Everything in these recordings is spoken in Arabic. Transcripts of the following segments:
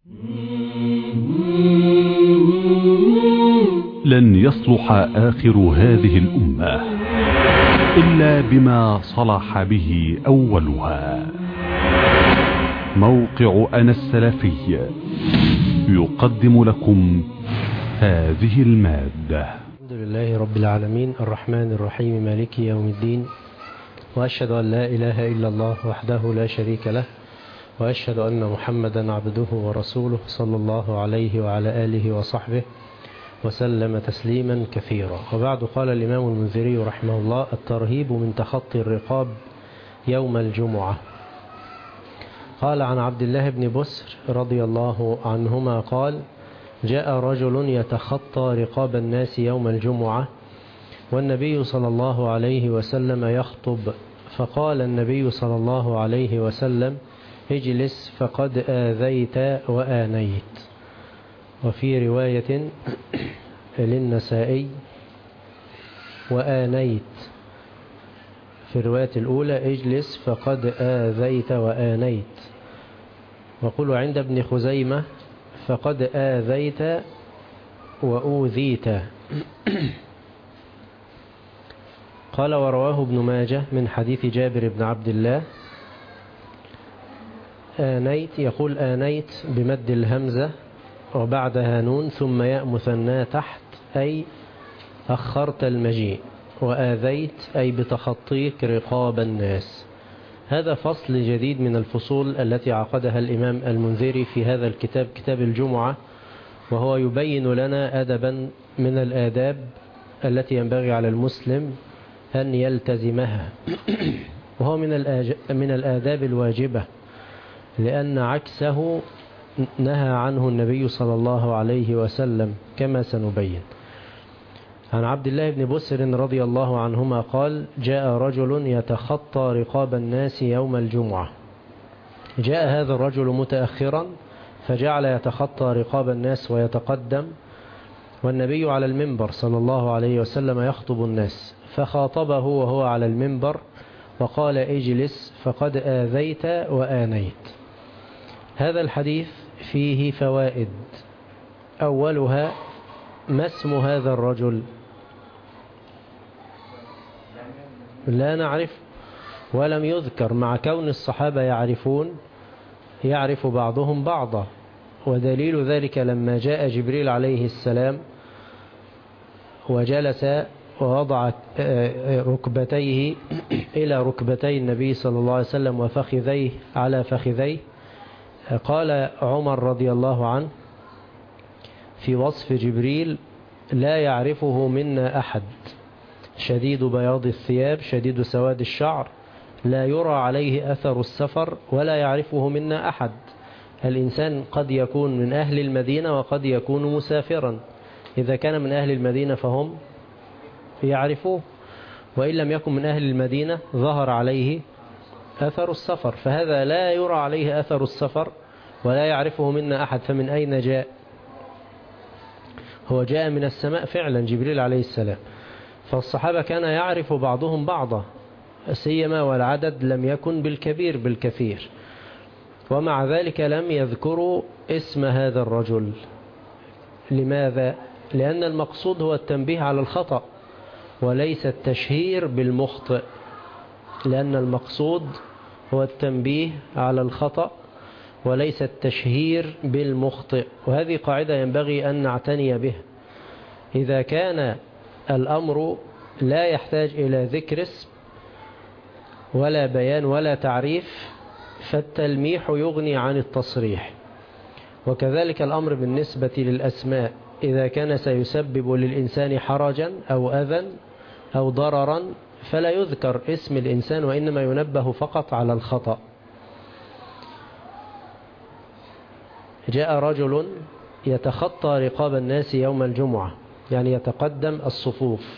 لن يصلح آخر هذه الأمة إلا بما صلح به أولها. موقع أنا السلفي يقدم لكم هذه المادة. الحمد لله رب العالمين الرحمن الرحيم مالك يوم الدين، وأشهد أن لا إله إلا الله وحده لا شريك له، وأشهد أن محمدا عبده ورسوله صلى الله عليه وعلى آله وصحبه وسلم تسليما كثيرا. وبعد، قال الإمام المنذري رحمه الله: الترهيب من تخطي الرقاب يوم الجمعة. قال عن عبد الله بن بسر رضي الله عنهما قال: جاء رجل يتخطى رقاب الناس يوم الجمعة والنبي صلى الله عليه وسلم يخطب، فقال النبي صلى الله عليه وسلم: اجلس فقد آذيت وآنيت. وفي رواية للنسائي: وآنيت. في الرواية الأولى: اجلس فقد آذيت وآنيت. وقل عند ابن خزيمة: فقد آذيت وأوذيت. قال: ورواه ابن ماجه من حديث جابر بن عبد الله: آنيت، يقول آنيت بمد الهمزة وبعدها نون ثم ياء مثنى تحت، أي أخرت المجيء، وآذيت أي بتخطيك رقاب الناس. هذا فصل جديد من الفصول التي عقدها الإمام المنذري في هذا الكتاب، كتاب الجمعة، وهو يبين لنا أدبا من الآداب التي ينبغي على المسلم أن يلتزمها، وهو من الآداب الواجبة، لأن عكسه نهى عنه النبي صلى الله عليه وسلم كما سنبين. عن عبد الله بن بسر رضي الله عنهما قال: جاء رجل يتخطى رقاب الناس يوم الجمعة. جاء هذا الرجل متأخرا فجعل يتخطى رقاب الناس ويتقدم، والنبي على المنبر صلى الله عليه وسلم يخطب الناس، فخاطبه وهو على المنبر وقال: اجلس فقد آذيت وآنيت. هذا الحديث فيه فوائد. أولها: ما اسم هذا الرجل؟ لا نعرف، ولم يذكر، مع كون الصحابة يعرفون، يعرف بعضهم بعضا. ودليل ذلك لما جاء جبريل عليه السلام وجلس ووضع ركبتيه إلى ركبتي النبي صلى الله عليه وسلم وفخذيه على فخذيه، قال عمر رضي الله عنه في وصف جبريل: لا يعرفه منا أحد، شديد بياض الثياب شديد سواد الشعر، لا يرى عليه أثر السفر، ولا يعرفه منا أحد. الإنسان قد يكون من أهل المدينة وقد يكون مسافرا، إذا كان من أهل المدينة فهم يعرفوه، وإن لم يكن من أهل المدينة ظهر عليه أثر السفر، فهذا لا يرى عليه أثر السفر ولا يعرفه منا أحد. فمن أين جاء؟ هو جاء من السماء فعلا، جبريل عليه السلام. فالصحابة كان يعرف بعضهم بعضا، سيما والعدد لم يكن بالكبير بالكثير، ومع ذلك لم يذكروا اسم هذا الرجل. لماذا؟ لأن المقصود هو التنبيه على الخطأ وليس التشهير بالمخطئ، لأن المقصود هو التنبيه على الخطأ وليس التشهير بالمخطئ. وهذه قاعدة ينبغي أن نعتني به. إذا كان الأمر لا يحتاج إلى ذكر اسم ولا بيان ولا تعريف، فالتلميح يغني عن التصريح. وكذلك الأمر بالنسبة للأسماء، إذا كان سيسبب للإنسان حرجا أو أذى أو ضررا فلا يذكر اسم الإنسان، وإنما ينبه فقط على الخطأ. جاء رجل يتخطى رقاب الناس يوم الجمعة، يعني يتقدم الصفوف،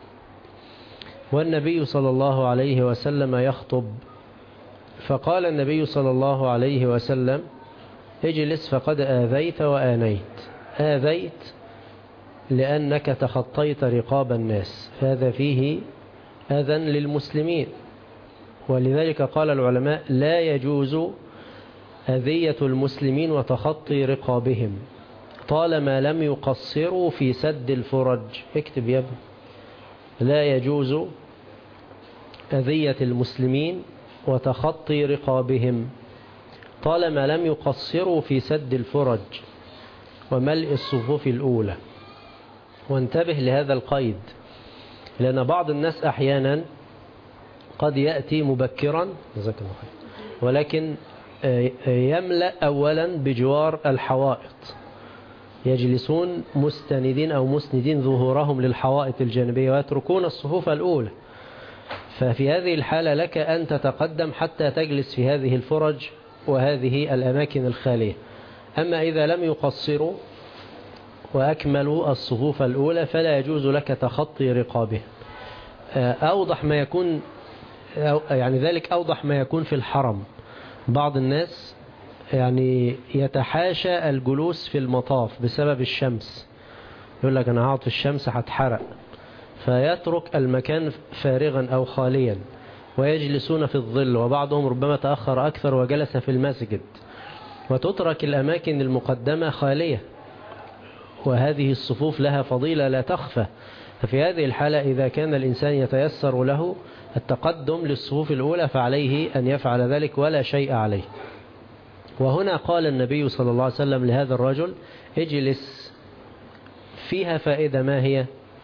والنبي صلى الله عليه وسلم يخطب، فقال النبي صلى الله عليه وسلم: اجلس فقد آذيت وآنيت. آذيت لأنك تخطيت رقاب الناس، هذا فيه أذى للمسلمين، ولذلك قال العلماء: لا يجوز أذية المسلمين وتخطي رقابهم طالما لم يقصروا في سد الفرج. اكتب يا ابني. لا يجوز أذية المسلمين وتخطي رقابهم طالما لم يقصروا في سد الفرج وملء الصفوف الأولى. وانتبه لهذا القيد، لأن بعض الناس أحيانا قد يأتي مبكرا ولكن يملأ أولا بجوار الحوائط، يجلسون مستندين أو مسندين ظهورهم للحوائط الجانبية ويتركون الصفوف الأولى. ففي هذه الحالة لك أن تتقدم حتى تجلس في هذه الفرج وهذه الأماكن الخالية. أما إذا لم يقصروا وأكملوا الصفوف الأولى فلا يجوز لك تخطي رقابهم. أوضح ما يكون، يعني ذلك أوضح ما يكون في الحرم. بعض الناس يعني يتحاشى الجلوس في المطاف بسبب الشمس، يقول لك أنا هقعد في الشمس هتحرق، فيترك المكان فارغا أو خاليا ويجلسون في الظل، وبعضهم ربما تأخر أكثر وجلس في المسجد، وتترك الأماكن المقدمة خالية، وهذه الصفوف لها فضيلة لا تخفى. ففي هذه الحالة إذا كان الإنسان يتيسر له التقدم للصفوف الأولى فعليه أن يفعل ذلك ولا شيء عليه. وهنا قال النبي صلى الله عليه وسلم لهذا الرجل اجلس. فيها فائدة، ما هي؟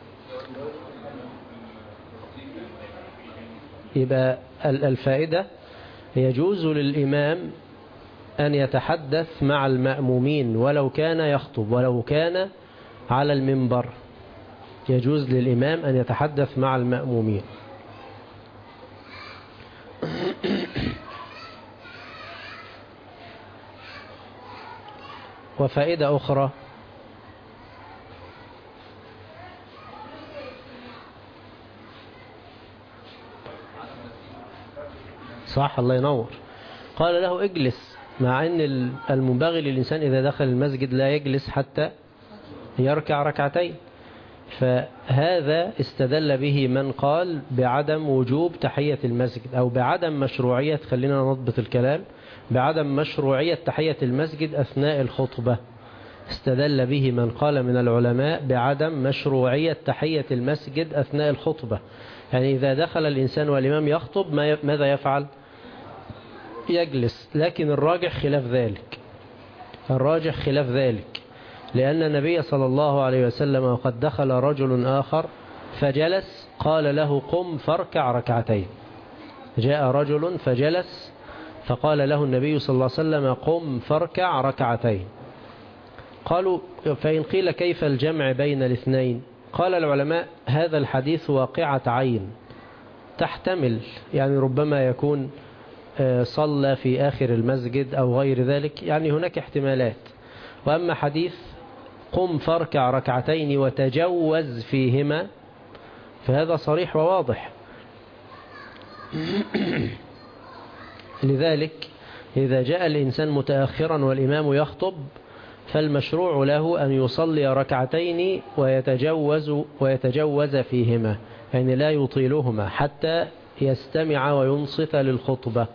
يبقى الفائدة يجوز للإمام أن يتحدث مع المأمومين ولو كان يخطب، ولو كان على المنبر يجوز للإمام أن يتحدث مع المأمومين. وفائدة أخرى صح، الله ينور. قال له اجلس، مع أن المنبغي للإنسان إذا دخل المسجد لا يجلس حتى يركع ركعتين. فهذا استدل به من قال بعدم وجوب تحية المسجد أو بعدم مشروعية، خلينا نضبط الكلام، بعدم مشروعية تحية المسجد أثناء الخطبة. استدل به من قال من العلماء بعدم مشروعية تحية المسجد أثناء الخطبة. يعني إذا دخل الإنسان والإمام يخطب ماذا يفعل؟ يجلس. لكن الراجح خلاف ذلك، الراجح خلاف ذلك، لأن النبي صلى الله عليه وسلم وقد دخل رجل آخر فجلس قال له قم فاركع ركعتين. جاء رجل فجلس فقال له النبي صلى الله عليه وسلم قم فاركع ركعتين. قالوا فإن قيل كيف الجمع بين الاثنين؟ قال العلماء هذا الحديث واقعة عين تحتمل، يعني ربما يكون صلى في آخر المسجد أو غير ذلك، يعني هناك احتمالات. وأما حديث قم فاركع ركعتين وتجوز فيهما فهذا صريح وواضح. لذلك إذا جاء الإنسان متأخرا والإمام يخطب فالمشروع له أن يصلي ركعتين ويتجوز فيهما، يعني لا يطيلهما حتى يستمع وينصت للخطبة.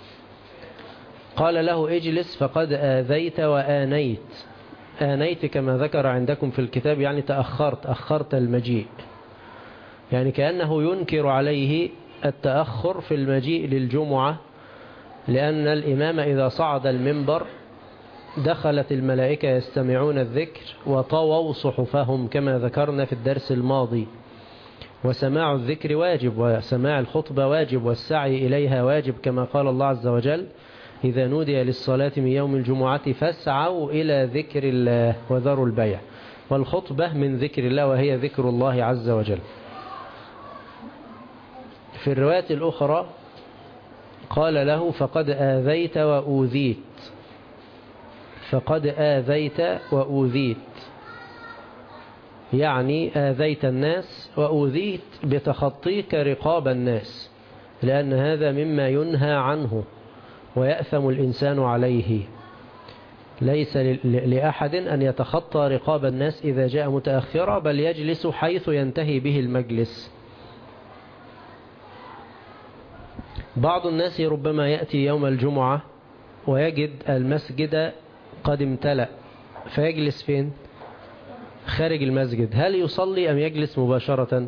قال له اجلس فقد آذيت وآنيت. آنيت كما ذكر عندكم في الكتاب يعني أخرت المجيء، يعني كأنه ينكر عليه التأخر في المجيء للجمعة، لأن الإمام إذا صعد المنبر دخلت الملائكة يستمعون الذكر وطووا صحفهم كما ذكرنا في الدرس الماضي. وسماع الذكر واجب، وسماع الخطبة واجب، والسعي إليها واجب، كما قال الله عز وجل إذا نودي للصلاة من يوم الجمعة فاسعوا إلى ذكر الله وذروا البيع. والخطبة من ذكر الله وهي ذكر الله عز وجل. في الرواية الأخرى قال له فقد آذيت وأوذيت، فقد آذيت وأوذيت، يعني آذيت الناس وأوذيت بتخطيك رقاب الناس، لأن هذا مما ينهى عنه ويأثم الإنسان عليه. ليس لأحد أن يتخطى رقاب الناس إذا جاء متأخرا، بل يجلس حيث ينتهي به المجلس. بعض الناس ربما يأتي يوم الجمعة ويجد المسجد قد امتلأ فيجلس فين؟ خارج المسجد، هل يصلي أم يجلس مباشرة؟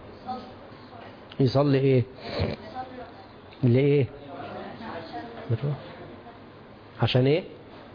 يصلي إيه؟ ليه؟ عشان إيه؟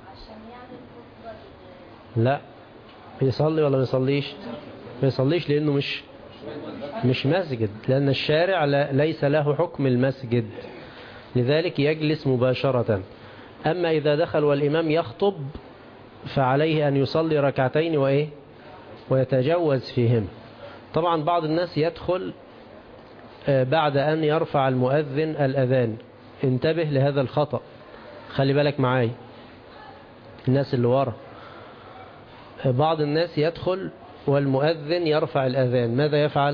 لا، يصلي ولا ما يصليش؟ ما يصليش لأنه مش مسجد، لأن الشارع ليس له حكم المسجد، لذلك يجلس مباشرة. أما إذا دخل والإمام يخطب فعليه أن يصلي ركعتين وإيه؟ ويتجوز فيهم. طبعا بعض الناس يدخل بعد أن يرفع المؤذن الأذان، انتبه لهذا الخطأ، خلي بالك معاي الناس اللي ورا. بعض الناس يدخل والمؤذن يرفع الأذان، ماذا يفعل؟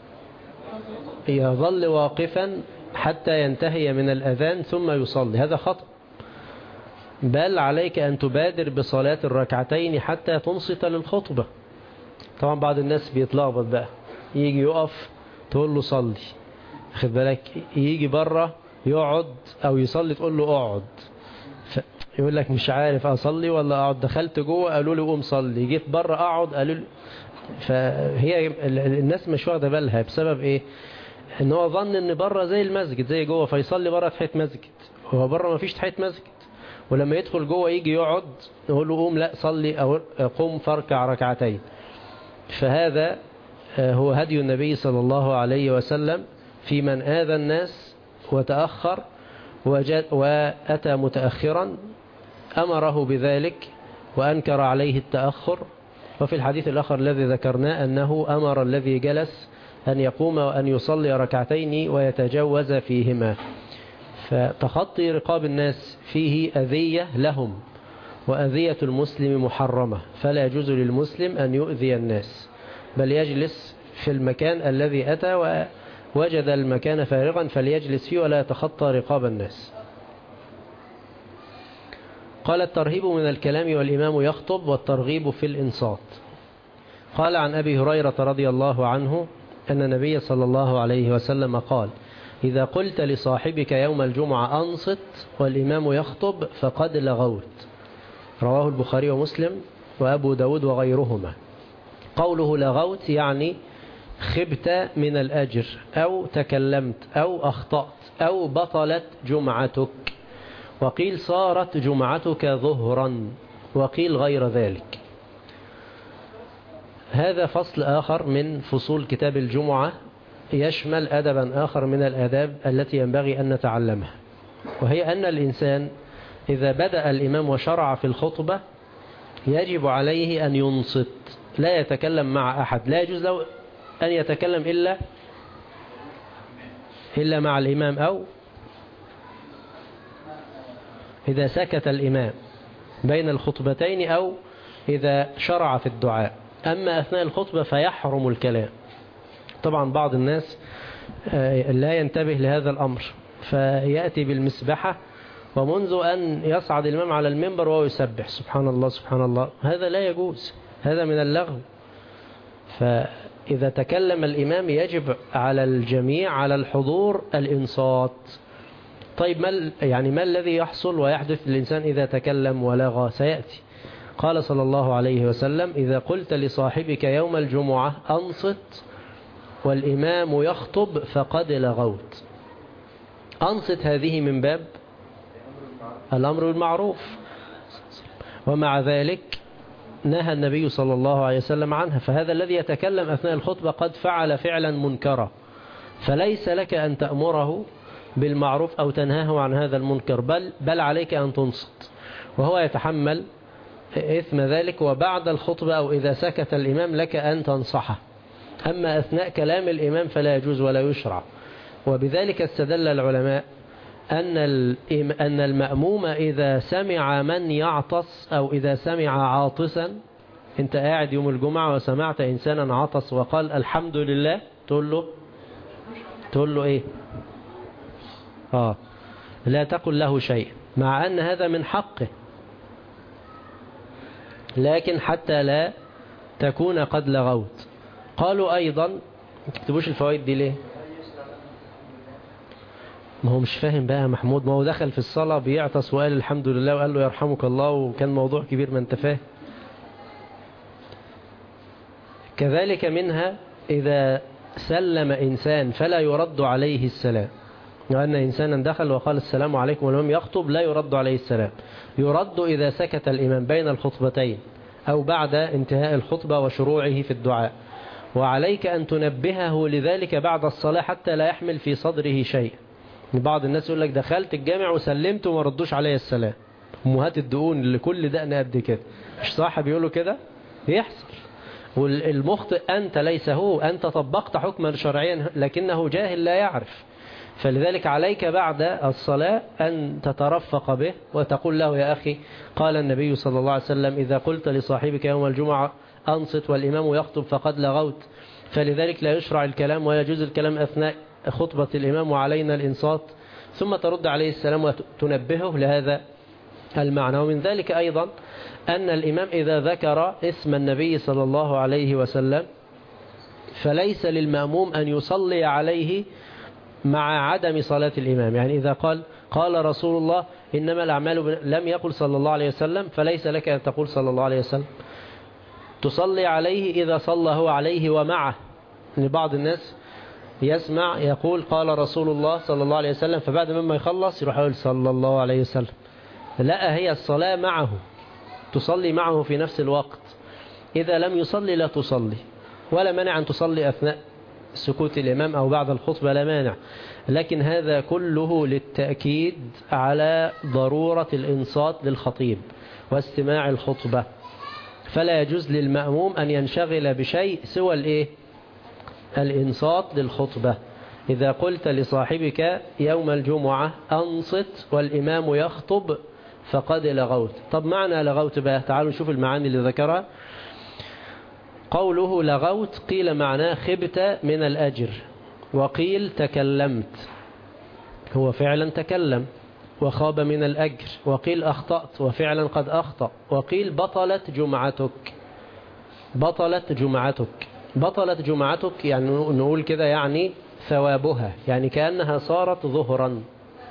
يظل واقفا حتى ينتهي من الأذان ثم يصلي، هذا خطأ، بل عليك أن تبادر بصلاة الركعتين حتى تنصت للخطبة. طبعا بعض الناس بيتلخبط بقى، يجي يقف تقول له صلي، خد بالك، يجي بره يقعد أو يصلي تقول له اقعد، يقول لك مش عارف أصلي ولا أقعد، دخلت جوه قالوا لي قوم صلي، جيت بره أقعد قالوا لي. فهي الناس مش واخده بالها بسبب إيه؟ إن هو ظن إن بره زي المسجد زي جوه، فيصلي بره تحت مسجد، هو بره ما فيش تحت مسجد، ولما يدخل جوه يجي يقعد نقول له قوم لا صلي أو قم فاركع ركعتين. فهذا هو هدي النبي صلى الله عليه وسلم في من آذى الناس وتأخر وأتى متأخرا، أمره بذلك وأنكر عليه التأخر. وفي الحديث الآخر الذي ذكرناه أنه أمر الذي جلس أن يقوم وأن يصلي ركعتين ويتجوز فيهما. فتخطي رقاب الناس فيه أذية لهم، وأذية المسلم محرمة، فلا يجوز للمسلم أن يؤذي الناس، بل يجلس في المكان الذي أتى، ووجد المكان فارغا فليجلس فيه ولا يتخطى رقاب الناس. قال الترهيب من الكلام والإمام يخطب، والترغيب في الإنصات. قال عن أبي هريرة رضي الله عنه أن النبي صلى الله عليه وسلم قال: إذا قلت لصاحبك يوم الجمعة أنصت والإمام يخطب فقد لغوت. رواه البخاري ومسلم وأبو داود وغيرهما. قوله لغوت يعني خبت من الأجر، أو تكلمت، أو أخطأت، أو بطلت جمعتك. وقيل صارت جمعتك ظهرا، وقيل غير ذلك. هذا فصل آخر من فصول كتاب الجمعة، يشمل أدبا آخر من الآداب التي ينبغي أن نتعلمها، وهي أن الإنسان إذا بدأ الإمام وشرع في الخطبة يجب عليه أن ينصت، لا يتكلم مع أحد، لا يجوز له أن يتكلم إلا مع الإمام، أو إذا سكت الإمام بين الخطبتين، أو إذا شرع في الدعاء. أما أثناء الخطبة فيحرم الكلام. طبعا بعض الناس لا ينتبه لهذا الأمر، فيأتي بالمسبحة ومنذ أن يصعد الإمام على المنبر وهو يسبح سبحان الله سبحان الله، هذا لا يجوز، هذا من اللغو. فإذا تكلم الإمام يجب على الجميع على الحضور الإنصات. طيب ما الذي يحصل ويحدث للإنسان إذا تكلم ولغى؟ سيأتي. قال صلى الله عليه وسلم: إذا قلت لصاحبك يوم الجمعة أنصت والإمام يخطب فقد لغوت. أنصت هذه من باب الأمر بالمعروف، ومع ذلك نهى النبي صلى الله عليه وسلم عنها. فهذا الذي يتكلم أثناء الخطبة قد فعل فعلا منكرا، فليس لك أن تأمره بالمعروف أو تنهاه عن هذا المنكر، بل عليك أن تنصت، وهو يتحمل إثم ذلك. وبعد الخطبة أو إذا سكت الإمام لك أن تنصحه، أما أثناء كلام الإمام فلا يجوز ولا يشرع. وبذلك استدل العلماء أن المأموم إذا سمع من يعطس أو إذا سمع عاطسا، أنت قاعد يوم الجمعة وسمعت إنسانا عطس وقال الحمد لله، تقول له إيه؟ لا تقل له شيء، مع أن هذا من حقه، لكن حتى لا تكون قد لغوت. قالوا أيضا، ما تكتبوش الفوائد دي ليه؟ ما هو مش فاهم بقى محمود، ما هو دخل في الصلاة بيعطس وقال الحمد لله وقال له يرحمك الله، وكان موضوع كبير، ما انت فاهم. كذلك منها إذا سلم إنسان فلا يرد عليه السلام، لأن إنسانا دخل وقال السلام عليكم والإمام يخطب لا يرد عليه السلام، يرد إذا سكت الإمام بين الخطبتين أو بعد انتهاء الخطبة وشروعه في الدعاء، وعليك أن تنبهه لذلك بعد الصلاة حتى لا يحمل في صدره شيء. بعض الناس يقول لك دخلت الجامع وسلمت وما ردوش عليه السلام، أمهات الدقون اللي كل دقنا قد كده، مش صح بيقولوا كده؟ يحصل. والمخطئ أنت ليس هو، أنت طبقت حكما شرعيا لكنه جاهل لا يعرف. فلذلك عليك بعد الصلاة أن تترفق به وتقول له يا أخي قال النبي صلى الله عليه وسلم إذا قلت لصاحبك يوم الجمعة أنصت والإمام يخطب فقد لغوت، فلذلك لا يشرع الكلام ولا يجوز الكلام أثناء خطبة الإمام وعلينا الإنصات، ثم ترد عليه السلام وتنبهه لهذا المعنى. ومن ذلك أيضا أن الإمام إذا ذكر اسم النبي صلى الله عليه وسلم فليس للمأموم أن يصلي عليه مع عدم صلاة الإمام. يعني إذا قال رسول الله إنما الأعمال لم يقل صلى الله عليه وسلم، فليس لك أن تقول صلى الله عليه وسلم، تصلي عليه إذا صلى هو عليه ومعه. لبعض الناس يسمع يقول قال رسول الله صلى الله عليه وسلم، فبعد مما يخلص يروح يقول صلى الله عليه وسلم. لا، هي الصلاة معه، تصلي معه في نفس الوقت. إذا لم يصلي لا تصلي، ولا مانع أن تصلي أثناء سكوت الإمام أو بعد الخطبة، لا مانع، لكن هذا كله للتأكيد على ضرورة الإنصات للخطيب واستماع الخطبة. فلا يجوز للمأموم أن ينشغل بشيء سوى الإنصات للخطبة. إذا قلت لصاحبك يوم الجمعة أنصت والإمام يخطب فقد لغوت. طب معنى لغوت بقى، تعالوا نشوف المعاني اللي ذكرها. قوله لغوت قيل معناه خبت من الأجر، وقيل تكلمت، هو فعلا تكلم وخاب من الأجر، وقيل أخطأت وفعلا قد أخطأ، وقيل بطلت جمعتك. بطلت جمعتك، بطلت جمعتك يعني نقول كده يعني ثوابها، يعني كأنها صارت ظهرا،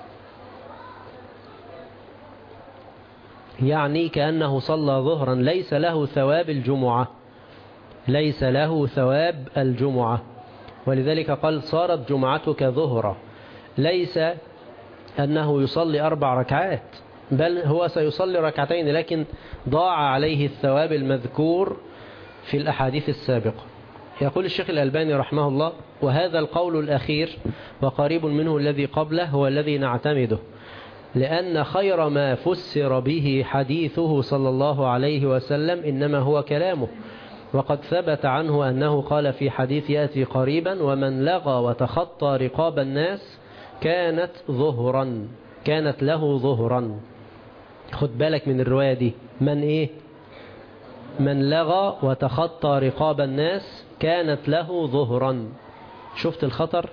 يعني كأنه صلى ظهرا ليس له ثواب الجمعة، ليس له ثواب الجمعة. ولذلك قال صارت جمعتك ظهرا، ليس أنه يصلي 4 ركعات، بل هو سيصلي 2 ركعتين، لكن ضاع عليه الثواب المذكور في الأحاديث السابقة. يقول الشيخ الألباني رحمه الله: وهذا القول الأخير وقريب منه الذي قبله هو الذي نعتمده، لأن خير ما فسر به حديثه صلى الله عليه وسلم إنما هو كلامه. وقد ثبت عنه أنه قال في حديث يأتي قريبا: ومن لغى وتخطى رقاب الناس كانت ظهرا، كانت له ظهرا. خد بالك من الرواية دي، من إيه؟ من لغى وتخطى رقاب الناس كانت له ظهرا. شفت الخطر؟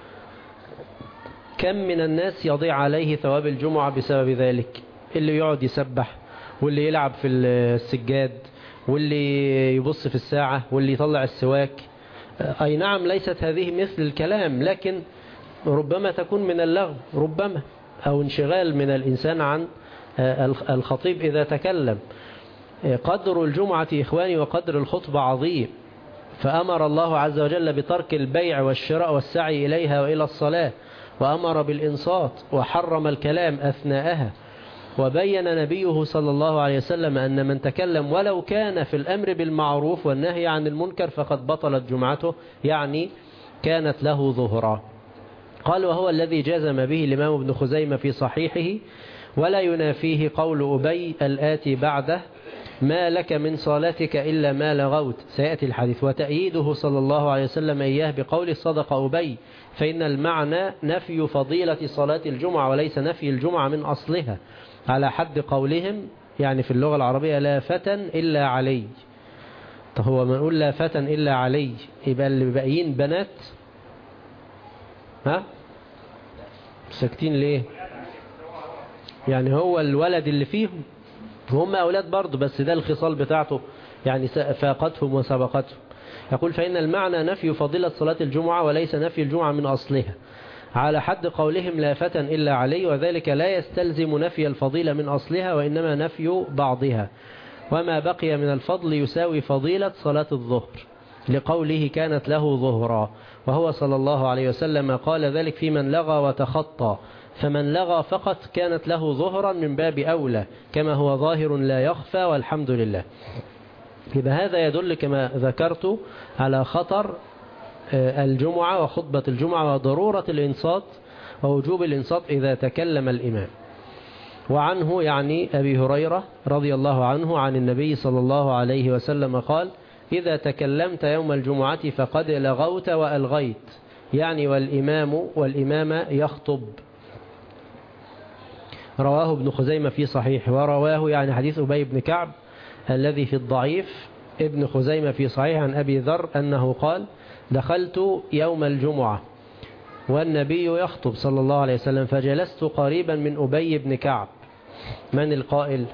كم من الناس يضيع عليه ثواب الجمعة بسبب ذلك، اللي يقعد يسبح، واللي يلعب في السجاد، واللي يبص في الساعة، واللي يطلع السواك. أي نعم ليست هذه مثل الكلام، لكن ربما تكون من اللغو، ربما، أو انشغال من الإنسان عن الخطيب إذا تكلم. قدر الجمعة إخواني وقدر الخطبة عظيم، فأمر الله عز وجل بترك البيع والشراء والسعي إليها وإلى الصلاة، وأمر بالإنصات، وحرم الكلام أثناءها. وبين نبيه صلى الله عليه وسلم أن من تكلم ولو كان في الأمر بالمعروف والنهي عن المنكر فقد بطلت جمعته، يعني كانت له ظهرا. قال: وهو الذي جزم به الإمام ابن خزيمة في صحيحه، ولا ينافيه قول أبي الآتي بعده: ما لك من صلاتك إلا ما لغوت. سيأتي الحديث. وتأييده صلى الله عليه وسلم إياه بقوله: صدق أبي، فإن المعنى نفي فضيلة صلاة الجمعة وليس نفي الجمعة من أصلها، على حد قولهم يعني في اللغة العربية: لا فتى إلا علي. طب هو ما نقول لا فتى إلا علي يبقى اللي باقيين بنات؟ ها ساكتين ليه؟ يعني هو الولد اللي فيهم هم أولاد برضه، بس ده الخصال بتاعته يعني فاقتهم وسبقتهم. يقول: فإن المعنى نفي فضيلة صلاة الجمعة وليس نفي الجمعة من أصلها، على حد قولهم لا فتى إلا علي، وذلك لا يستلزم نفي الفضيلة من أصلها، وإنما نفي بعضها. وما بقي من الفضل يساوي فضيلة صلاة الظهر، لقوله كانت له ظهرا، وهو صلى الله عليه وسلم قال ذلك في من لغى وتخطى، فمن لغى فقط كانت له ظهرا من باب أولى، كما هو ظاهر لا يخفى، والحمد لله. يبقى هذا يدل كما ذكرت على خطر الجمعة وخطبة الجمعة وضرورة الإنصات ووجوب الإنصات إذا تكلم الإمام. وعنه يعني أبي هريرة رضي الله عنه عن النبي صلى الله عليه وسلم قال: إذا تكلمت يوم الجمعة فقد لغوت وألغيت، يعني والإمام يخطب. رواه ابن خزيمة في صحيح، ورواه يعني حديث أبي بن كعب الذي في الضعيف ابن خزيمة في صحيح عن أبي ذر أنه قال: دخلت يوم الجمعة والنبي يخطب صلى الله عليه وسلم، فجلست قريبا من أبي بن كعب. من القائل؟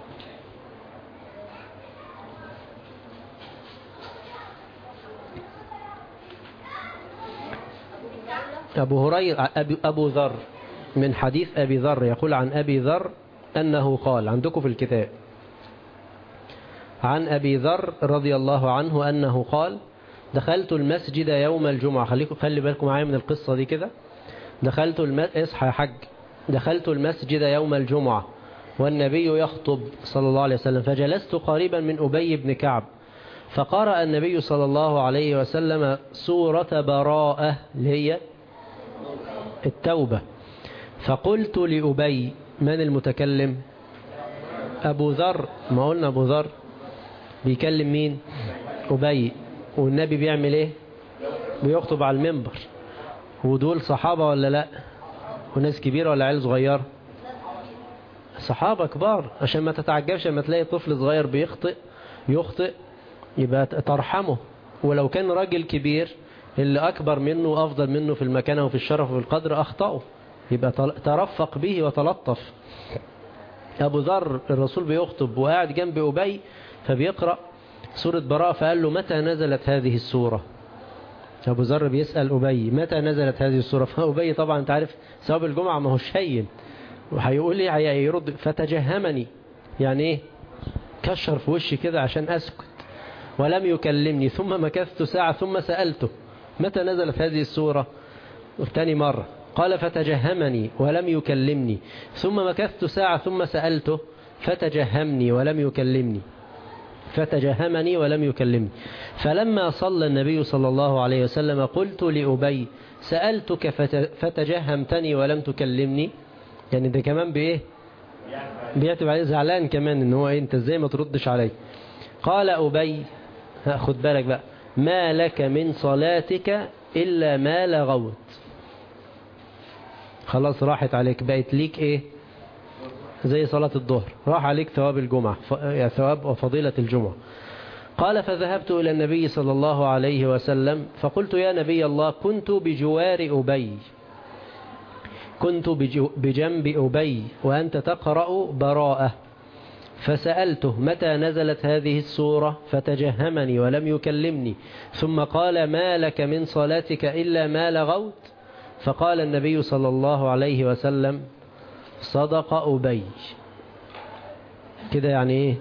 أبو هريرة أبو ذر، من حديث أبي ذر، يقول عن أبي ذر أنه قال، عندكم في الكتاب، عن أبي ذر رضي الله عنه أنه قال: دخلت المسجد يوم الجمعة. خلي بالكم معايا من القصة دي كده. اصحى يا حج. دخلت المسجد يوم الجمعة والنبي يخطب صلى الله عليه وسلم، فجلست قريبا من أبي بن كعب، فقرأ النبي صلى الله عليه وسلم سورة براءة اللي هي التوبة. فقلت لأبي: من المتكلم؟ أبو ذر. ما قلنا أبو ذر بيكلم مين؟ أبي. والنبي بيعمل ايه؟ بيخطب على المنبر. ودول صحابة ولا لا؟ وناس كبيرة ولا عيال صغير؟ صحابة كبار، عشان ما تتعجبش لما تلاقي طفل صغير يخطئ يبقى ترحمه، ولو كان راجل كبير اللي أكبر منه وأفضل منه في المكانة وفي الشرف وفي القدر أخطأه، يبقى ترفق به وتلطف. أبو ذر الرسول بيخطب وقاعد جنب أبي فبيقرأ سورة براءة، فقال له: متى نزلت هذه السورة؟ أبو ذر بيسأل أبي: متى نزلت هذه السورة؟ فأبي طبعا انت عارف ثواب الجمعة ما هو شيء، وهيقول لي هيرد. فتجهمني، يعني ايه؟ كشر في وشي كده عشان أسكت، ولم يكلمني. ثم مكثت ساعة ثم سألته: متى نزلت هذه السورة؟ ثاني مرة. قال: فتجهمني ولم يكلمني. ثم مكثت ساعة ثم سألته فتجهمني ولم يكلمني. فلما صلى النبي صلى الله عليه وسلم قلت لأبي: سألتك فتجهمتني ولم تكلمني. يعني ده كمان بإيه؟ بيعتبر عليه زعلان كمان، إن هو أنت إزاي ما تردش علي. قال أبي: خد بالك بقى، ما لك من صلاتك إلا ما لغوت. خلاص راحت عليك، بقت ليك إيه؟ زي صلاة الظهر، راح عليك ثواب الجمعة، يعني ثواب وفضيلة الجمعة. قال: فذهبت إلى النبي صلى الله عليه وسلم فقلت: يا نبي الله، كنت بجوار أبي، كنت بجنب أبي وأنت تقرأ براءة، فسألته: متى نزلت هذه السورة؟ فتجهمني ولم يكلمني. ثم قال: ما لك من صلاتك إلا ما لغوت. فقال النبي صلى الله عليه وسلم: صدق أبي. كده يعني ايه؟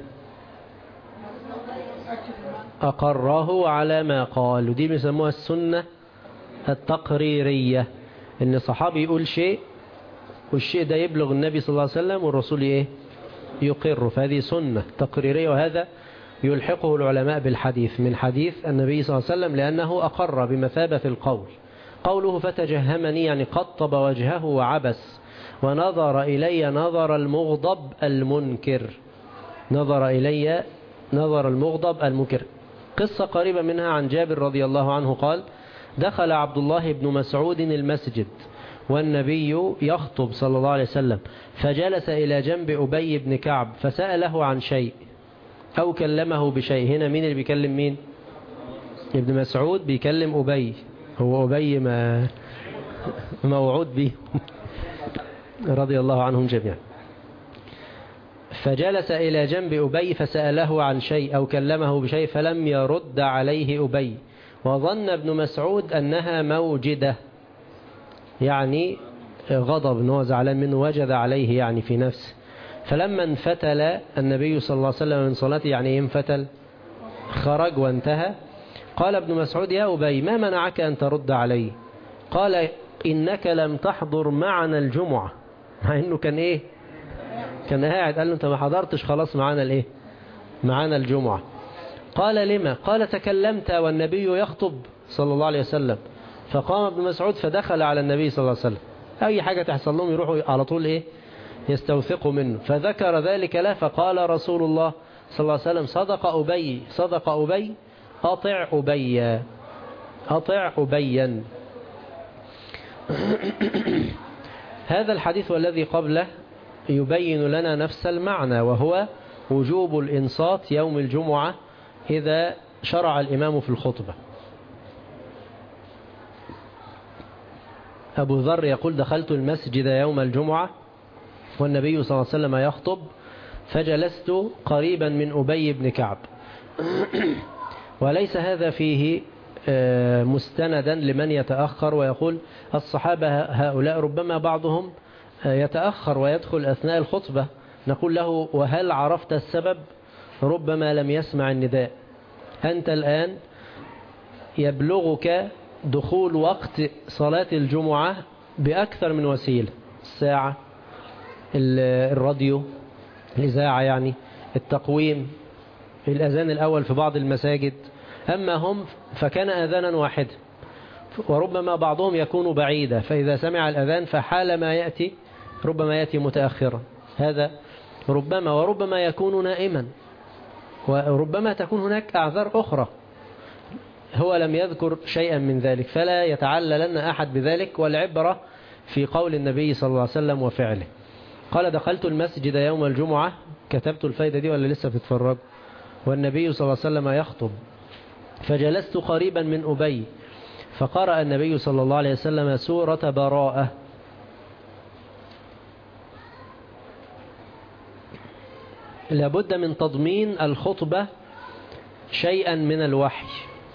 أقره على ما قال. ودي بيسموها السنة التقريرية، ان صحابي يقول شيء والشيء ده يبلغ النبي صلى الله عليه وسلم والرسول ايه؟ يقر. فهذه سنة تقريرية، وهذا يلحقه العلماء بالحديث من حديث النبي صلى الله عليه وسلم، لأنه أقر بمثابة القول. قوله فتجهمني يعني قطب وجهه وعبس، ونظر إلي نظر المغضب المنكر. نظر إلي نظر المغضب المنكر. قصة قريبة منها عن جابر رضي الله عنه قال: دخل عبد الله بن مسعود المسجد والنبي يخطب صلى الله عليه وسلم، فجلس إلى جنب أبي بن كعب فسأله عن شيء أو كلمه بشيء. هنا مين اللي بيكلم مين؟ ابن مسعود بيكلم أبي، هو أبي ما موعود به رضي الله عنهم جميعا. فجلس إلى جنب أبي فسأله عن شيء أو كلمه بشيء فلم يرد عليه أبي، وظن ابن مسعود أنها موجدة، يعني غضب أنه زعلان منه، وجد عليه يعني في نفسه. فلما انفتل النبي صلى الله عليه وسلم من صلاته، يعني انفتل خرج وانتهى، قال ابن مسعود: يا أبي ما منعك أن ترد علي؟ قال: إنك لم تحضر معنا الجمعة. مع إنه كان كان قاعد. قال له: أنت ما حضرتش خلاص معنا معنا الجمعة. قال: لما؟ قال: تكلمت والنبي يخطب صلى الله عليه وسلم. فقام ابن مسعود فدخل على النبي صلى الله عليه وسلم، أي حاجة تحصل لهم يروحوا على طول يستوثقوا منه. فذكر ذلك له، فقال رسول الله صلى الله عليه وسلم: صدق أبي، صدق أبي، أطع أبيا، أطع أبيا. هذا الحديث والذي قبله يبين لنا نفس المعنى، وهو وجوب الإنصات يوم الجمعة إذا شرع الإمام في الخطبة. أبو ذر يقول: دخلت المسجد يوم الجمعة والنبي صلى الله عليه وسلم يخطب، فجلست قريبا من أبي بن كعب. وليس هذا فيه مستندا لمن يتأخر ويقول الصحابة هؤلاء ربما بعضهم يتأخر ويدخل أثناء الخطبة. نقول له: وهل عرفت السبب؟ ربما لم يسمع النداء. أنت الآن يبلغك دخول وقت صلاة الجمعة بأكثر من وسيلة: الساعة، الراديو، الإذاعة، يعني التقويم، الأذان الأول في بعض المساجد. أما هم فكان أذانا واحدا، وربما بعضهم يكون بعيدا، فإذا سمع الأذان فحال ما يأتي ربما يأتي متأخرا. هذا ربما، وربما يكون نائما، وربما تكون هناك أعذار أخرى هو لم يذكر شيئا من ذلك، فلا يتعللن أحد بذلك، والعبرة في قول النبي صلى الله عليه وسلم وفعله. قال: دخلت المسجد يوم الجمعة، كتبت الفايدة دي ولا لسه بتتفرج؟ والنبي صلى الله عليه وسلم يخطب، فجلست قريبا من أبي، فقرأ النبي صلى الله عليه وسلم سورة براءة. لابد من تضمين الخطبة شيئا من الوحي،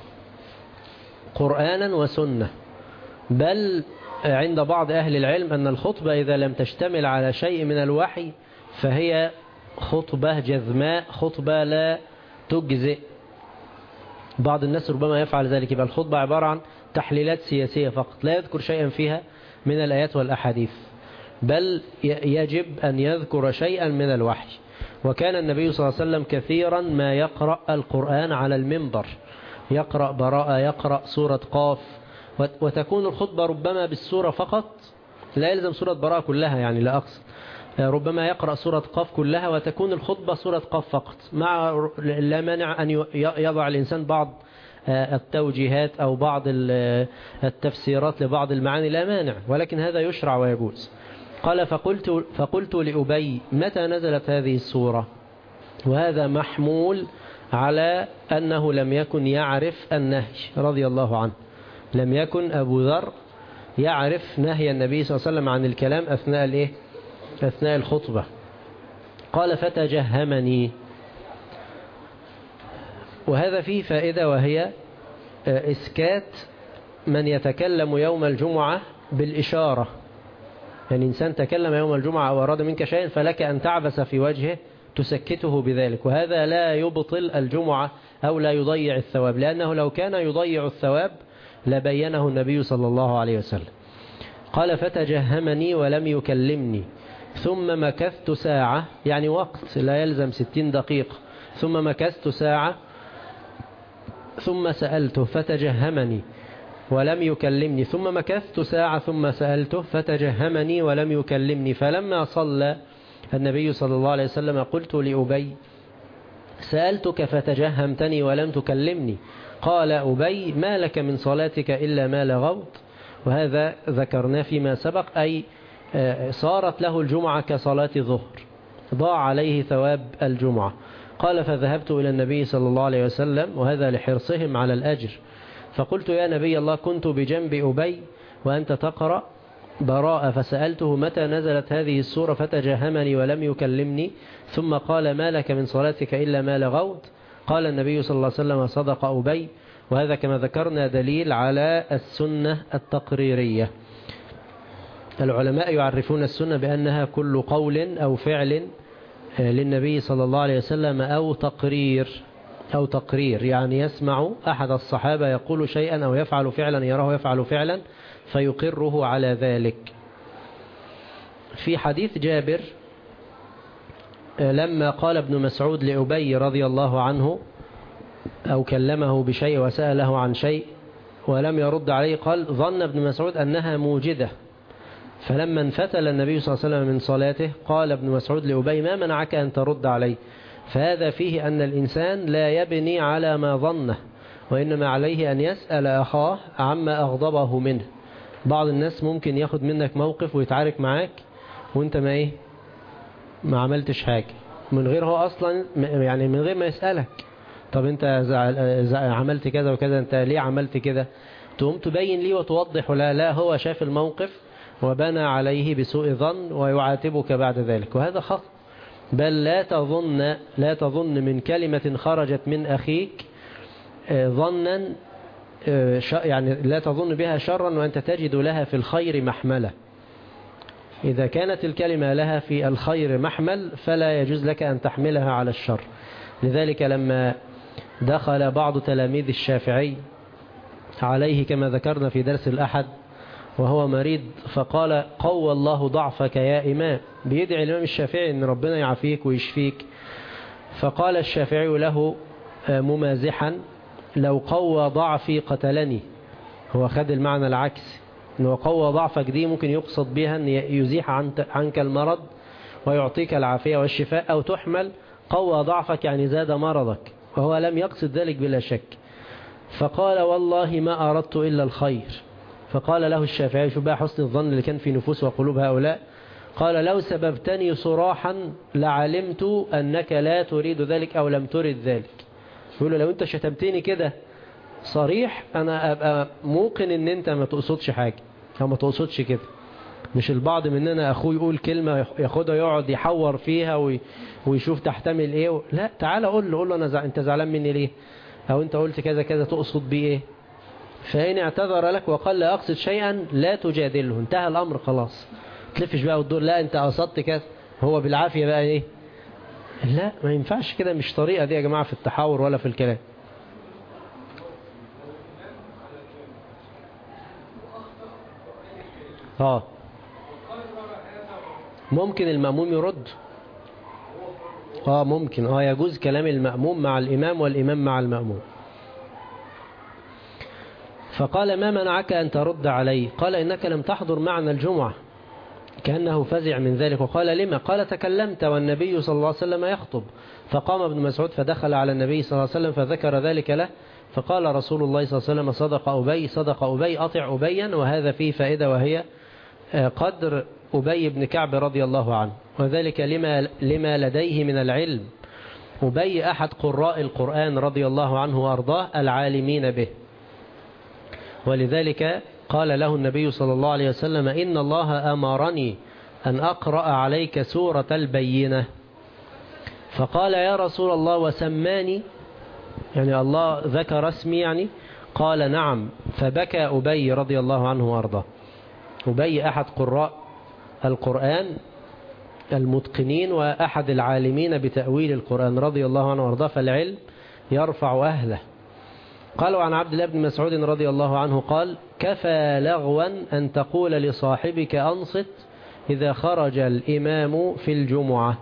قرآنا وسنة. بل عند بعض أهل العلم أن الخطبة إذا لم تشتمل على شيء من الوحي فهي خطبة جذماء، خطبة لا تجزئ. بعض الناس ربما يفعل ذلك، يبقى الخطبة عبارة عن تحليلات سياسية فقط، لا يذكر شيئا فيها من الآيات والأحاديث، بل يجب أن يذكر شيئا من الوحي. وكان النبي صلى الله عليه وسلم كثيرا ما يقرأ القرآن على المنبر، يقرأ براءة، يقرأ سورة قاف، وتكون الخطبة ربما بالسورة فقط، لا يلزم سورة براءة كلها، يعني لا أقصد، ربما يقرأ سورة قاف كلها وتكون الخطبة سورة قاف فقط، مع لا مانع أن يضع الإنسان بعض التوجيهات أو بعض التفسيرات لبعض المعاني، لا مانع، ولكن هذا يشرع ويجوز. قال: فقلت لأبي: متى نزلت هذه السورة؟ وهذا محمول على أنه لم يكن يعرف النهي رضي الله عنه، لم يكن أبو ذر يعرف نهي النبي صلى الله عليه وسلم عن الكلام أثناء الخطبة. قال: فتجهمني. وهذا فيه فائدة، وهي إسكات من يتكلم يوم الجمعة بالإشارة. يعني إنسان تكلم يوم الجمعة أو أراد منك شيئا فلك أن تعبس في وجهه تسكته بذلك، وهذا لا يبطل الجمعة أو لا يضيع الثواب، لأنه لو كان يضيع الثواب لبينه النبي صلى الله عليه وسلم. قال: فتجهمني ولم يكلمني، ثم مكثت ساعة، يعني وقت لا يلزم 60 دقيقة، ثم مكثت ساعة ثم سألته فتجهمني ولم يكلمني، ثم مكثت ساعة ثم سألته فتجهمني ولم يكلمني. فلما صلى النبي صلى الله عليه وسلم قلت لأبي: سألتك فتجهمتني ولم تكلمني. قال أبي: ما لك من صلاتك إلا ما لغوت. وهذا ذكرناه فيما سبق، أي صارت له الجمعة كصلاة الظهر، ضاع عليه ثواب الجمعة. قال: فذهبت إلى النبي صلى الله عليه وسلم، وهذا لحرصهم على الأجر، فقلت: يا نبي الله، كنت بجنب أبي وأنت تقرأ براءة، فسألته متى نزلت هذه السورة فتجهمني ولم يكلمني، ثم قال: ما لك من صلاتك إلا ما لغوت. قال النبي صلى الله عليه وسلم: صدق أبي. وهذا كما ذكرنا دليل على السنة التقريرية. العلماء يعرفون السنة بأنها كل قول أو فعل للنبي صلى الله عليه وسلم أو تقرير، يعني يسمع أحد الصحابة يقول شيئا أو يفعل فعلا، يراه يفعل فعلا فيقره على ذلك. في حديث جابر لما قال ابن مسعود لأبي رضي الله عنه أو كلمه بشيء وسأله عن شيء ولم يرد عليه، قال ظن ابن مسعود أنها موجدة، فلما انفتل النبي صلى الله عليه وسلم من صلاته قال ابن مسعود لأبي ما منعك أن ترد عليه؟ فهذا فيه أن الإنسان لا يبني على ما ظنه، وإنما عليه أن يسأل أخاه عما أغضبه منه. بعض الناس ممكن ياخد منك موقف ويتعارك معاك وانت ما عملتش حاجة من غير هو أصلا، يعني من غير ما يسألك طب انت عملت كذا وكذا، انت ليه عملت كده؟ تقوم تبين لي وتوضح، لا هو شاف الموقف وبنى عليه بسوء ظن ويعاتبك بعد ذلك، وهذا خطأ. بل لا تظن من كلمة خرجت من أخيك ظنا، يعني لا تظن بها شرا وأنت تجد لها في الخير محملة. إذا كانت الكلمة لها في الخير محمل فلا يجوز لك أن تحملها على الشر. لذلك لما دخل بعض تلاميذ الشافعي عليه كما ذكرنا في درس الأحد وهو مريض، فقال قوى الله ضعفك يا إمام، بيدعي الإمام الشافعي أن ربنا يعافيك ويشفيك. فقال الشافعي له ممازحا لو قوى ضعفي قتلني. هو خد المعنى العكس، أنه قوى ضعفك دي ممكن يقصد بها أن يزيح عنك المرض ويعطيك العافية والشفاء، أو تحمل قوى ضعفك يعني زاد مرضك، وهو لم يقصد ذلك بلا شك. فقال والله ما أردت إلا الخير. فقال له الشافعي، شو بقى حسن الظن اللي كان في نفوس وقلوب هؤلاء، قال لو سببتني صراحا لعلمت أنك لا تريد ذلك أو لم ترد ذلك. يقول له لو أنت شتمتني كده صريح أنا أبقى موقن أن أنت ما تقصدش حاجة أو ما تقصدش كده. مش البعض مننا أخوه يقول كلمة ياخدها يقعد يحور فيها ويشوف تحتمل إيه، لا تعالى قول له أنت زعلان مني ليه، أو أنت قلت كذا كذا تقصد بيه إيه. فإن اعتذر لك وقال لا أقصد شيئا لا تجادله، انتهى الأمر خلاص. تلفش بقى وتدور لا أنت قصدت كذا، هو بالعافية بقى إيه. لا ما ينفعش كده، مش طريقة دي يا جماعة في التحاور ولا في الكلام. ممكن المأموم يرد، ممكن يجوز كلام المأموم مع الإمام والإمام مع المأموم. فقال ما منعك أن ترد علي؟ قال إنك لم تحضر معنا الجمعة، كأنه فزع من ذلك. وقال لما؟ قال تكلمت والنبي صلى الله عليه وسلم يخطب. فقام ابن مسعود فدخل على النبي صلى الله عليه وسلم فذكر ذلك له، فقال رسول الله صلى الله عليه وسلم صدق أبي أطع أبيا. وهذا فيه فائدة، وهي قدر أبي بن كعب رضي الله عنه، وذلك لما لديه من العلم. أبي أحد قراء القرآن رضي الله عنه وأرضاه العالمين به، ولذلك قال له النبي صلى الله عليه وسلم إن الله أمرني أن أقرأ عليك سورة البينة. فقال يا رسول الله وسماني، يعني الله ذكر اسمي يعني؟ قال نعم. فبكى أبي رضي الله عنه وأرضاه. أبي أحد قراء القرآن المتقنين وأحد العالمين بتأويل القرآن رضي الله عنه وأرضاه، فالعلم يرفع أهله. قالوا عن عبد الله بن مسعود رضي الله عنه قال كفى لغوا أن تقول لصاحبك أنصت إذا خرج الإمام في الجمعة.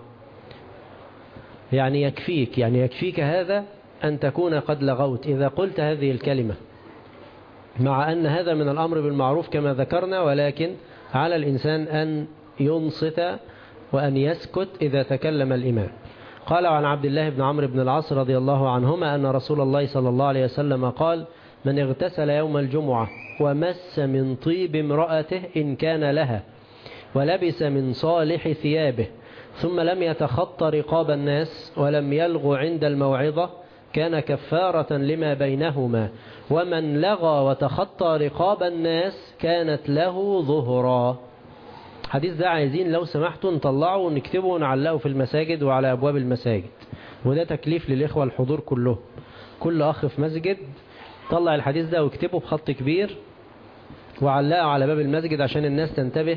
يعني يكفيك هذا أن تكون قد لغوت إذا قلت هذه الكلمة، مع أن هذا من الأمر بالمعروف كما ذكرنا، ولكن على الإنسان أن ينصت وأن يسكت إذا تكلم الإمام. قال عن عبد الله بن عمرو بن العاص رضي الله عنهما أن رسول الله صلى الله عليه وسلم قال من اغتسل يوم الجمعة ومس من طيب امرأته إن كان لها ولبس من صالح ثيابه ثم لم يتخطى رقاب الناس ولم يلغ عند الموعظة كان كفارة لما بينهما، ومن لغى وتخطى رقاب الناس كانت له ظهرا. حديث ده عايزين لو سمحتوا نطلعه ونكتبه ونعلقه في المساجد وعلى أبواب المساجد، وده تكليف للإخوة الحضور كله. كل أخ في مسجد طلع الحديث ده واكتبه بخط كبير وعلقه على باب المسجد عشان الناس تنتبه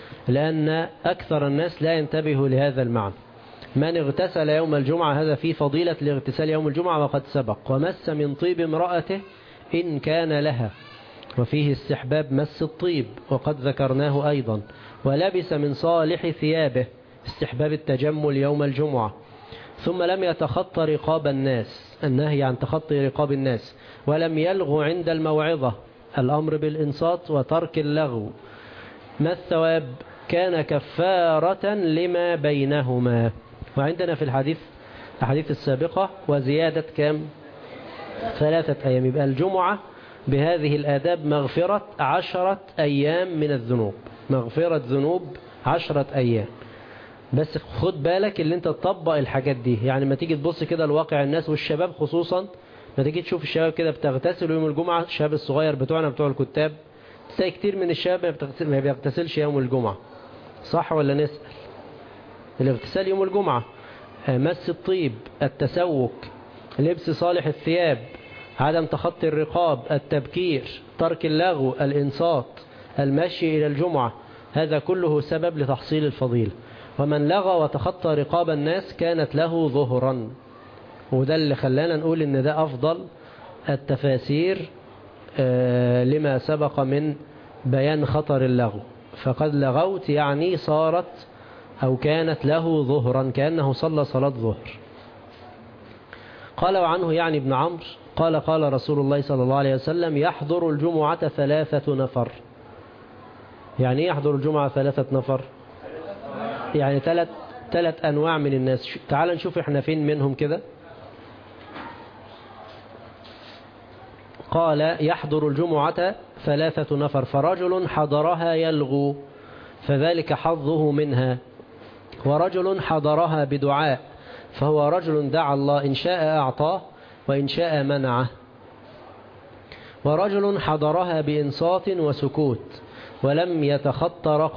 لأن أكثر الناس لا ينتبه لهذا المعنى. من اغتسل يوم الجمعة هذا فيه فضيلة الاغتسال يوم الجمعة وقد سبق، ومس من طيب امرأته إن كان لها، وفيه استحباب مس الطيب وقد ذكرناه أيضا، ولبس من صالح ثيابه استحباب التجمل يوم الجمعة، ثم لم يتخطى رقاب الناس، النهي عن تخطي رقاب الناس، ولم يلغو عند الموعظة، الأمر بالإنصات وترك اللغو. ما الثواب؟ كان كفارة لما بينهما. وعندنا في الحديث السابقة وزيادة كام؟ 3 أيام. يبقى الجمعة بهذه الآداب مغفرة 10 أيام من الذنوب، مغفرة ذنوب 10 أيام. بس خد بالك اللي انت تطبق الحاجات دي. يعني ما تيجي تبص كده لواقع الناس والشباب خصوصا، ما تيجي تشوف الشباب كده بتغتسل يوم الجمعة، الشباب الصغير بتوعنا بتوع الكتاب، تلاقي كتير من الشباب ما بيغتسلش يوم الجمعة. صح ولا نسأل؟ الاغتسال يوم الجمعة، مس الطيب، التسوك، لبس صالح الثياب، عدم تخطي الرقاب، التبكير، ترك اللغو، الإنصات، المشي إلى الجمعة، هذا كله سبب لتحصيل الفضيلة. ومن لغى وتخطى رقاب الناس كانت له ظهرا، وده اللي خلانا نقول ان ده أفضل التفاسير لما سبق من بيان خطر اللغو. فقد لغوت يعني صارت أو كانت له ظهرا، كأنه صلى صلاة ظهر. قال وعنه يعني ابن عمرو قال قال رسول الله صلى الله عليه وسلم يحضر الجمعة 3 نفر. يعني يحضر الجمعة 3 نفر؟ يعني 3 أنواع من الناس. تعال نشوف احنا فين منهم كده. قال يحضر الجمعة 3 نفر، فرجل حضرها يلغو فذلك حظه منها، ورجل حضرها بدعاء فهو رجل دعا الله إن شاء أعطاه وإن شاء منعه، ورجل حضرها بإنصات وسكوت ولم يتخطى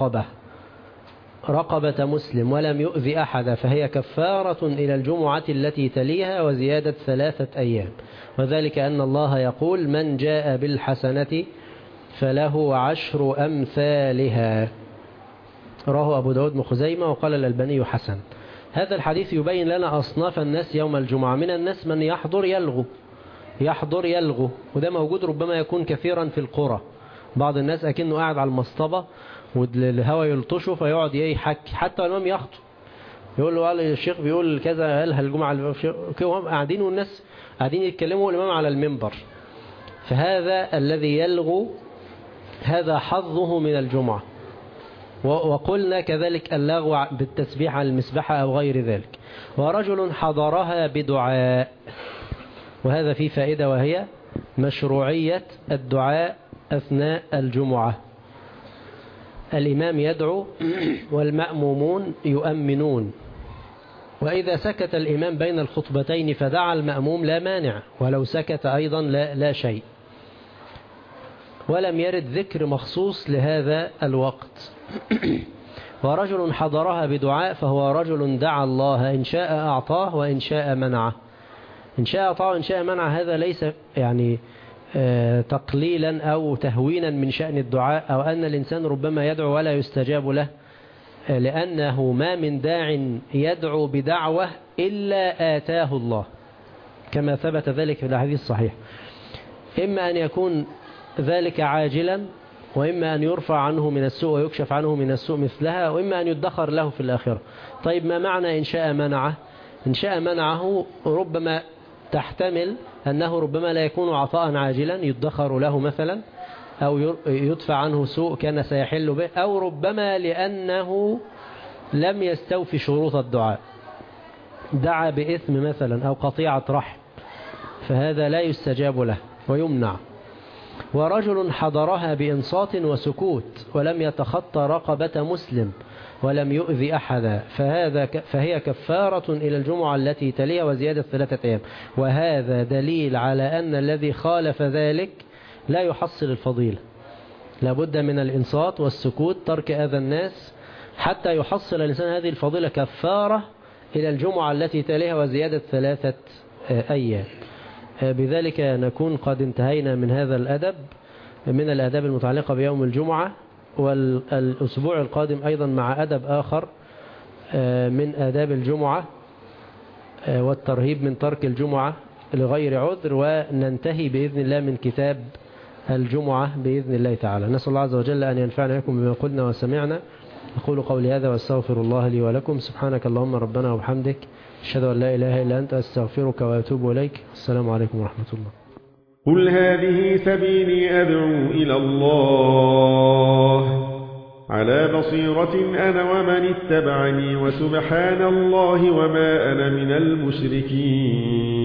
رقبة مسلم ولم يؤذي أحد، فهي كفارة إلى الجمعة التي تليها وزيادة 3 أيام. وذلك أن الله يقول من جاء بالحسنة فله 10 أمثالها. راه أبو داود بن خزيمة وقال الألباني حسن. هذا الحديث يبين لنا أصناف الناس يوم الجمعة. من الناس من يحضر يلغو، وده موجود ربما يكون كثيرا في القرى. بعض الناس أكنه قاعد على المصطبة والهواء يلطشه فيقعد يحكي، حتى الإمام يخطب يقول له الشيخ بيقول كذا قالها الجمعة، وهم قاعدين والناس قاعدين يتكلموا الإمام على المنبر. فهذا الذي يلغو هذا حظه من الجمعة. وقلنا كذلك اللغو بالتسبيح على المسبحة أو غير ذلك. ورجل حضرها بدعاء، وهذا فيه فائدة وهي مشروعية الدعاء أثناء الجمعة. الإمام يدعو والمأمومون يؤمنون، وإذا سكت الإمام بين الخطبتين فدعا المأموم لا مانع، ولو سكت أيضا لا شيء. ولم يرد ذكر مخصوص لهذا الوقت. ورجل حضرها بدعاء فهو رجل دعا الله إن شاء أعطاه وإن شاء منعه. إن شاء أعطاه وإن شاء منعه هذا ليس يعني تقليلا أو تهوينا من شأن الدعاء، أو أن الإنسان ربما يدعو ولا يستجاب له، لأنه ما من داع يدعو بدعوة إلا آتاه الله، كما ثبت ذلك في الحديث الصحيح. إما أن يكون ذلك عاجلا، وإما أن يرفع عنه من السوء ويكشف عنه من السوء مثلها، وإما أن يدخر له في الآخرة. طيب ما معنى إن شاء منعه؟ إن شاء منعه ربما تحتمل أنه ربما لا يكون عطاء عاجلا يدخر له مثلا، أو يدفع عنه سوء كان سيحل به، أو ربما لأنه لم يستوفي شروط الدعاء، دعا بإثم مثلا أو قطيعة رحم، فهذا لا يستجاب له ويمنع. ورجل حضرها بإنصات وسكوت ولم يتخطى رقبة مسلم ولم يؤذي أحدا، فهي كفارة إلى الجمعة التي تليها وزيادة 3 أيام. وهذا دليل على أن الذي خالف ذلك لا يحصل الفضيلة، لابد من الإنصات والسكوت، ترك أذى الناس، حتى يحصل الإنسان هذه الفضيلة كفارة إلى الجمعة التي تليها وزيادة 3 أيام. بذلك نكون قد انتهينا من هذا الأدب، من الآداب المتعلقة بيوم الجمعة. والأسبوع القادم أيضا مع أدب آخر من آداب الجمعة والترهيب من ترك الجمعة لغير عذر، وننتهي بإذن الله من كتاب الجمعة بإذن الله تعالى. نسأل الله عز وجل أن ينفعنا لكم بما قلنا وسمعنا. أقول قولي هذا واستغفر الله لي ولكم. سبحانك اللهم ربنا وبحمدك، أشهد أن لا إله إلا أنت، أستغفرك وأتوب إليك. السلام عليكم ورحمة الله. قل هذه سبيلي أدعو إلى الله على بصيرة أنا ومن اتبعني، وسبحان الله وما أنا من المشركين.